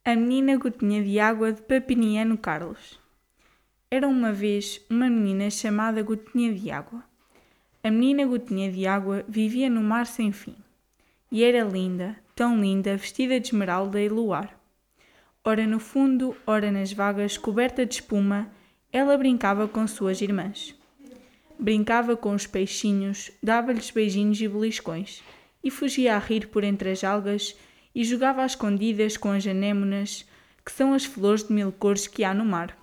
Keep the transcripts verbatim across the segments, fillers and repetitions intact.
A menina gotinha de água de Papiniano Carlos. Era uma vez uma menina chamada Gotinha de Água. A menina Gotinha de Água vivia no mar sem fim. E era linda, tão linda, vestida de esmeralda e luar. Ora no fundo, ora nas vagas, coberta de espuma, ela brincava com suas irmãs. Brincava com os peixinhos, dava-lhes beijinhos e beliscões, e fugia a rir por entre as algas, e jogava às escondidas com as anémonas, que são as flores de mil cores que há no mar.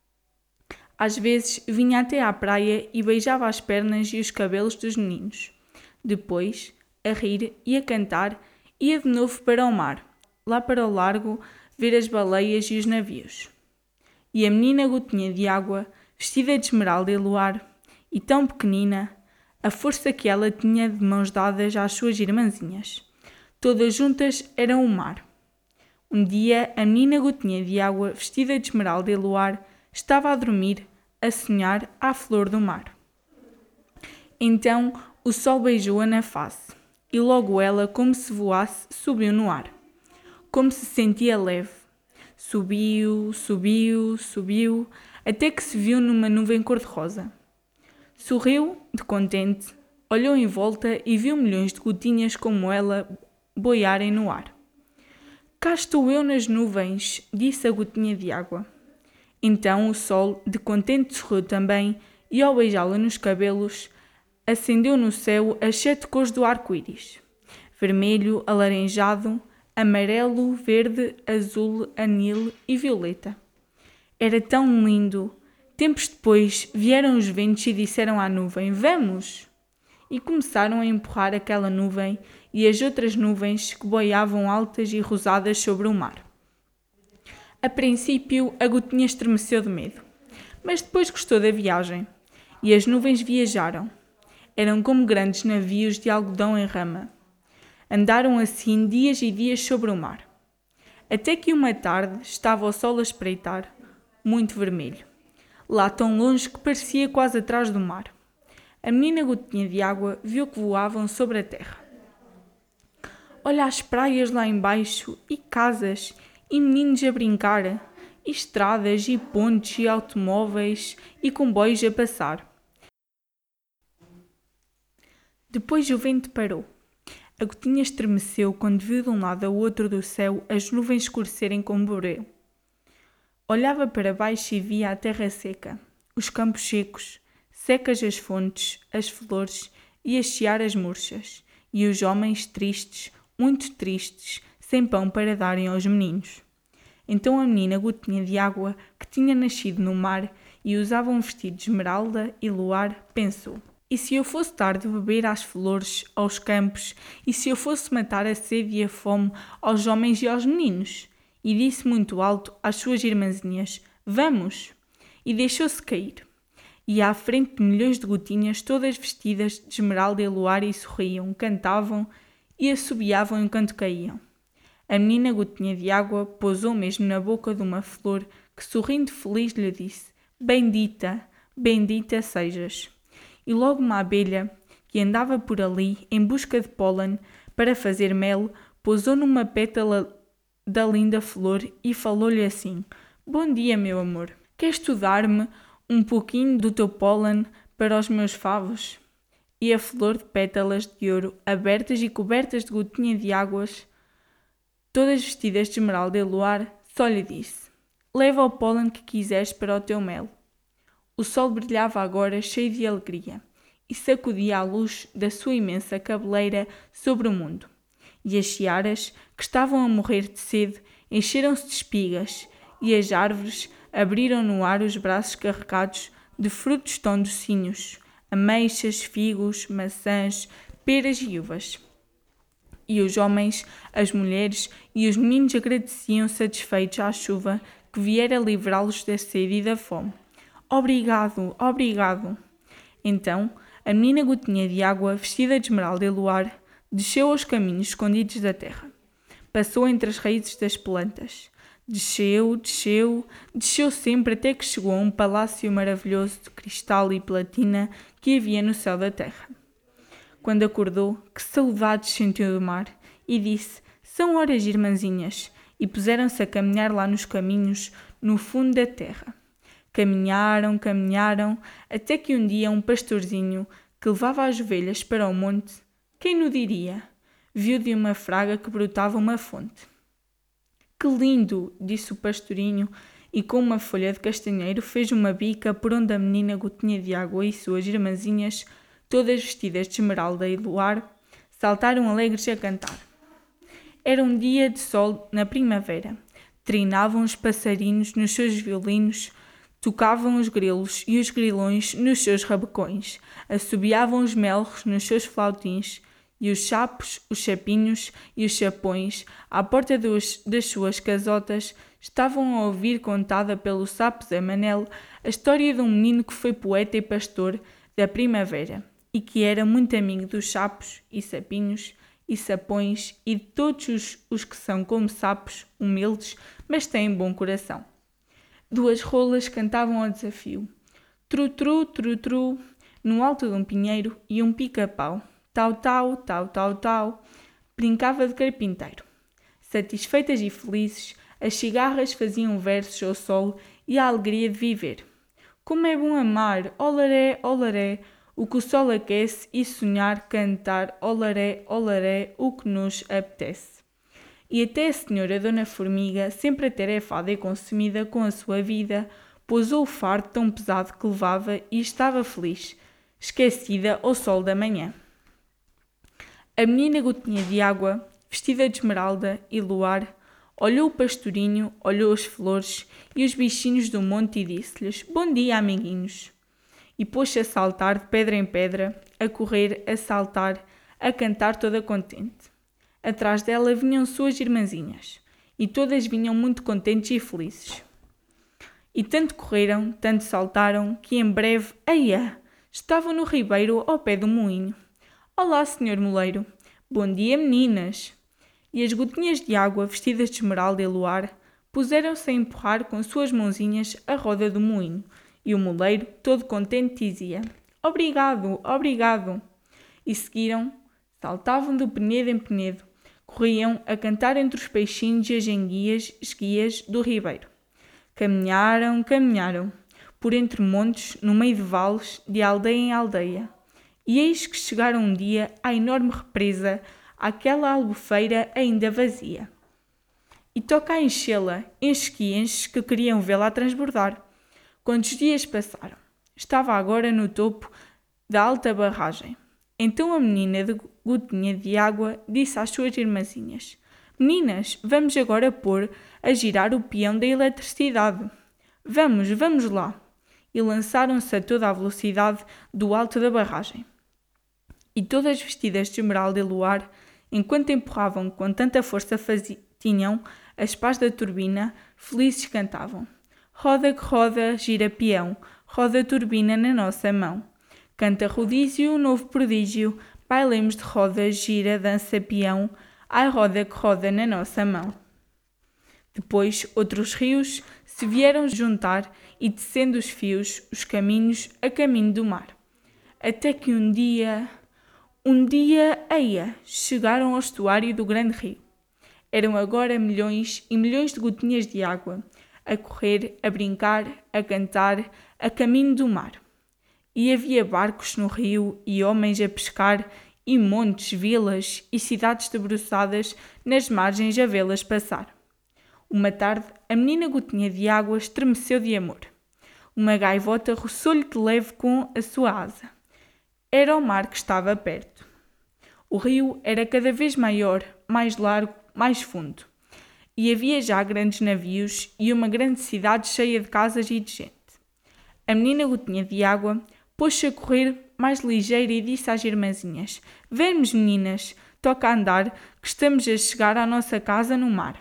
Às vezes vinha até à praia e beijava as pernas e os cabelos dos meninos. Depois, a rir e a cantar, ia de novo para o mar, lá para o largo, ver as baleias e os navios. E a menina Gotinha de Água, vestida de esmeralda e luar, e tão pequenina, a força que ela tinha de mãos dadas às suas irmãzinhas. Todas juntas eram o mar. Um dia, a menina Gotinha de Água, vestida de esmeralda e luar, estava a dormir, a sonhar à flor do mar. Então, o sol beijou-a na face, e logo ela, como se voasse, subiu no ar. Como se sentia leve. Subiu, subiu, subiu, até que se viu numa nuvem cor-de-rosa. Sorriu, de contente, olhou em volta e viu milhões de gotinhas como ela boiarem no ar. Cá estou eu nas nuvens, disse a Gotinha de Água. Então o sol, de contente, sorriu também e, ao beijá-la nos cabelos, acendeu no céu as sete cores do arco-íris: vermelho, alaranjado, amarelo, verde, azul, anil e violeta. Era tão lindo! Tempos depois vieram os ventos e disseram à nuvem: "Vamos!" E começaram a empurrar aquela nuvem e as outras nuvens que boiavam altas e rosadas sobre o mar. A princípio, a Gotinha estremeceu de medo, mas depois gostou da viagem. E as nuvens viajaram. Eram como grandes navios de algodão em rama. Andaram assim dias e dias sobre o mar. Até que uma tarde estava o sol a espreitar, muito vermelho, lá tão longe que parecia quase atrás do mar. A menina Gotinha de Água viu que voavam sobre a terra. Olha as praias lá embaixo, e casas, e meninos a brincar, e estradas, e pontes, e automóveis, e comboios a passar. Depois o vento parou. A Gotinha estremeceu quando viu de um lado ao outro do céu as nuvens escurecerem como breu. Olhava para baixo e via a terra seca, os campos secos, secas as fontes, as flores e as searas murchas, e os homens tristes, muito tristes, sem pão para darem aos meninos. Então a menina Gotinha de Água, que tinha nascido no mar e usava um vestido de esmeralda e luar, pensou: e se eu fosse dar de beber às flores, aos campos, e se eu fosse matar a sede e a fome aos homens e aos meninos? E disse muito alto às suas irmãzinhas: "Vamos!" E deixou-se cair. E à frente de milhões de gotinhas, todas vestidas de esmeralda e luar, e sorriam, cantavam e assobiavam enquanto caíam. A menina Gotinha de Água pousou mesmo na boca de uma flor que, sorrindo feliz, lhe disse: "Bendita, bendita sejas." E logo uma abelha, que andava por ali em busca de pólen para fazer mel, pousou numa pétala da linda flor e falou-lhe assim: "Bom dia, meu amor. Queres tu dar-me um pouquinho do teu pólen para os meus favos?" E a flor de pétalas de ouro, abertas e cobertas de gotinha de águas, todas vestidas de esmeralda e luar, só lhe disse: "Leva o pólen que quiseres para o teu mel." O sol brilhava agora cheio de alegria e sacudia a luz da sua imensa cabeleira sobre o mundo. E as searas, que estavam a morrer de sede, encheram-se de espigas, e as árvores abriram no ar os braços carregados de frutos tão docinhos, ameixas, figos, maçãs, peras e uvas. E os homens, as mulheres e os meninos agradeciam satisfeitos à chuva que viera livrá-los da sede e da fome. "Obrigado, obrigado!" Então, a menina Gotinha de Água, vestida de esmeralda e luar, desceu aos caminhos escondidos da terra. Passou entre as raízes das plantas. Desceu, desceu, desceu sempre até que chegou a um palácio maravilhoso de cristal e platina que havia no céu da terra. Quando acordou, que saudades sentiu do mar, e disse: "São horas, irmãzinhas, e puseram-se a caminhar lá nos caminhos, no fundo da terra. Caminharam, caminharam, até que um dia um pastorzinho, que levava as ovelhas para o monte, quem no diria, viu de uma fraga que brotava uma fonte. Que lindo, disse o pastorinho, e com uma folha de castanheiro fez uma bica por onde a menina Gotinha de Água e suas irmãzinhas, todas vestidas de esmeralda e luar, saltaram alegres a cantar. Era um dia de sol na primavera. Trinavam os passarinhos nos seus violinos, tocavam os grilos e os grilões nos seus rabecões, assobiavam os melros nos seus flautins, e os chapos, os chapinhos e os chapões, à porta dos, das suas casotas, estavam a ouvir contada pelo sapo Zé Manel a história de um menino que foi poeta e pastor da primavera e que era muito amigo dos chapos e sapinhos e sapões e de todos os, os que são como sapos, humildes, mas têm bom coração. Duas rolas cantavam ao desafio. Tru-tru, tru-tru, no alto de um pinheiro, e um pica-pau. Tau-tau, tau-tau-tau, brincava de carpinteiro. Satisfeitas e felizes, as cigarras faziam versos ao sol e à alegria de viver. Como é bom amar, olaré, olaré, o que o sol aquece, e sonhar, cantar, olaré, olaré, o que nos apetece. E até a senhora Dona Formiga, sempre atarefada e consumida com a sua vida, pousou o fardo tão pesado que levava e estava feliz, esquecida ao sol da manhã. A menina Gotinha de Água, vestida de esmeralda e luar, olhou o pastorinho, olhou as flores e os bichinhos do monte e disse-lhes: Bom dia, amiguinhos! E pôs-se a saltar de pedra em pedra, a correr, a saltar, a cantar toda contente. Atrás dela vinham suas irmãzinhas, e todas vinham muito contentes e felizes. E tanto correram, tanto saltaram, que em breve, eia, estavam no ribeiro ao pé do moinho. Olá, senhor moleiro. Bom dia, meninas. E as gotinhas de água, vestidas de esmeralda e luar, puseram-se a empurrar com suas mãozinhas a roda do moinho, e o moleiro, todo contente, dizia: Obrigado, obrigado. E seguiram, saltavam de penedo em penedo, corriam a cantar entre os peixinhos e as enguias, esguias do ribeiro. Caminharam, caminharam, por entre montes, no meio de vales, de aldeia em aldeia. E eis que chegaram um dia à enorme represa, àquela albufeira ainda vazia. E toca a enchê-la, enche que enche, que queriam vê-la a transbordar. Quantos dias passaram? Estava agora no topo da alta barragem. Então a menina de Gotinha de Água disse às suas irmãzinhas: Meninas, vamos agora pôr a girar o peão da eletricidade. Vamos, vamos lá. E lançaram-se a toda a velocidade do alto da barragem. E todas vestidas de esmeralda e luar, enquanto empurravam com tanta força fazi- tinham as pás da turbina, felizes cantavam: Roda que roda, gira peão, roda turbina na nossa mão. Canta rodízio, novo prodígio, bailemos de roda, gira, dança peão, ai roda que roda na nossa mão. Depois outros rios se vieram juntar e descendo os fios, os caminhos a caminho do mar. Até que um dia... Um dia, eia, chegaram ao estuário do grande rio. Eram agora milhões e milhões de gotinhas de água, a correr, a brincar, a cantar, a caminho do mar. E havia barcos no rio e homens a pescar e montes, vilas e cidades debruçadas nas margens a vê-las passar. Uma tarde, a menina Gotinha de Água estremeceu de amor. Uma gaivota roçou-lhe de leve com a sua asa. Era o mar que estava perto. O rio era cada vez maior, mais largo, mais fundo. E havia já grandes navios e uma grande cidade cheia de casas e de gente. A menina Gotinha de Água pôs-se a correr mais ligeira e disse às irmãzinhas: Vemos, meninas, toca a andar, que estamos a chegar à nossa casa no mar.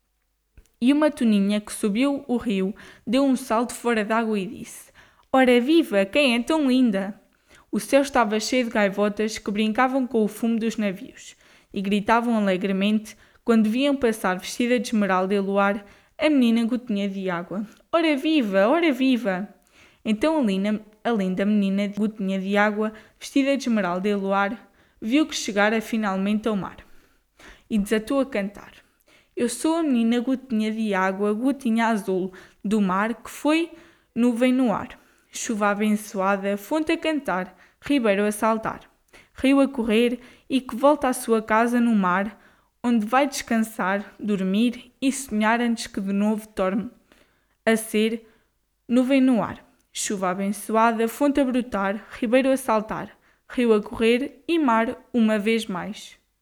E uma toninha que subiu o rio deu um salto fora d'água e disse: Ora viva, quem é tão linda? O céu estava cheio de gaivotas que brincavam com o fumo dos navios e gritavam alegremente quando viam passar vestida de esmeralda e luar a menina Gotinha de Água. Ora viva, ora viva! Então a, linda, a linda menina Gotinha de Água, vestida de esmeralda e luar, viu que chegara finalmente ao mar e desatou a cantar. Eu sou a menina gotinha de água, gotinha azul do mar que foi nuvem no ar. Chuva abençoada, fonte a cantar, ribeiro a saltar, rio a correr e que volta à sua casa no mar, onde vai descansar, dormir e sonhar antes que de novo torne a ser nuvem no ar. Chuva abençoada, fonte a brotar, ribeiro a saltar, rio a correr e mar uma vez mais.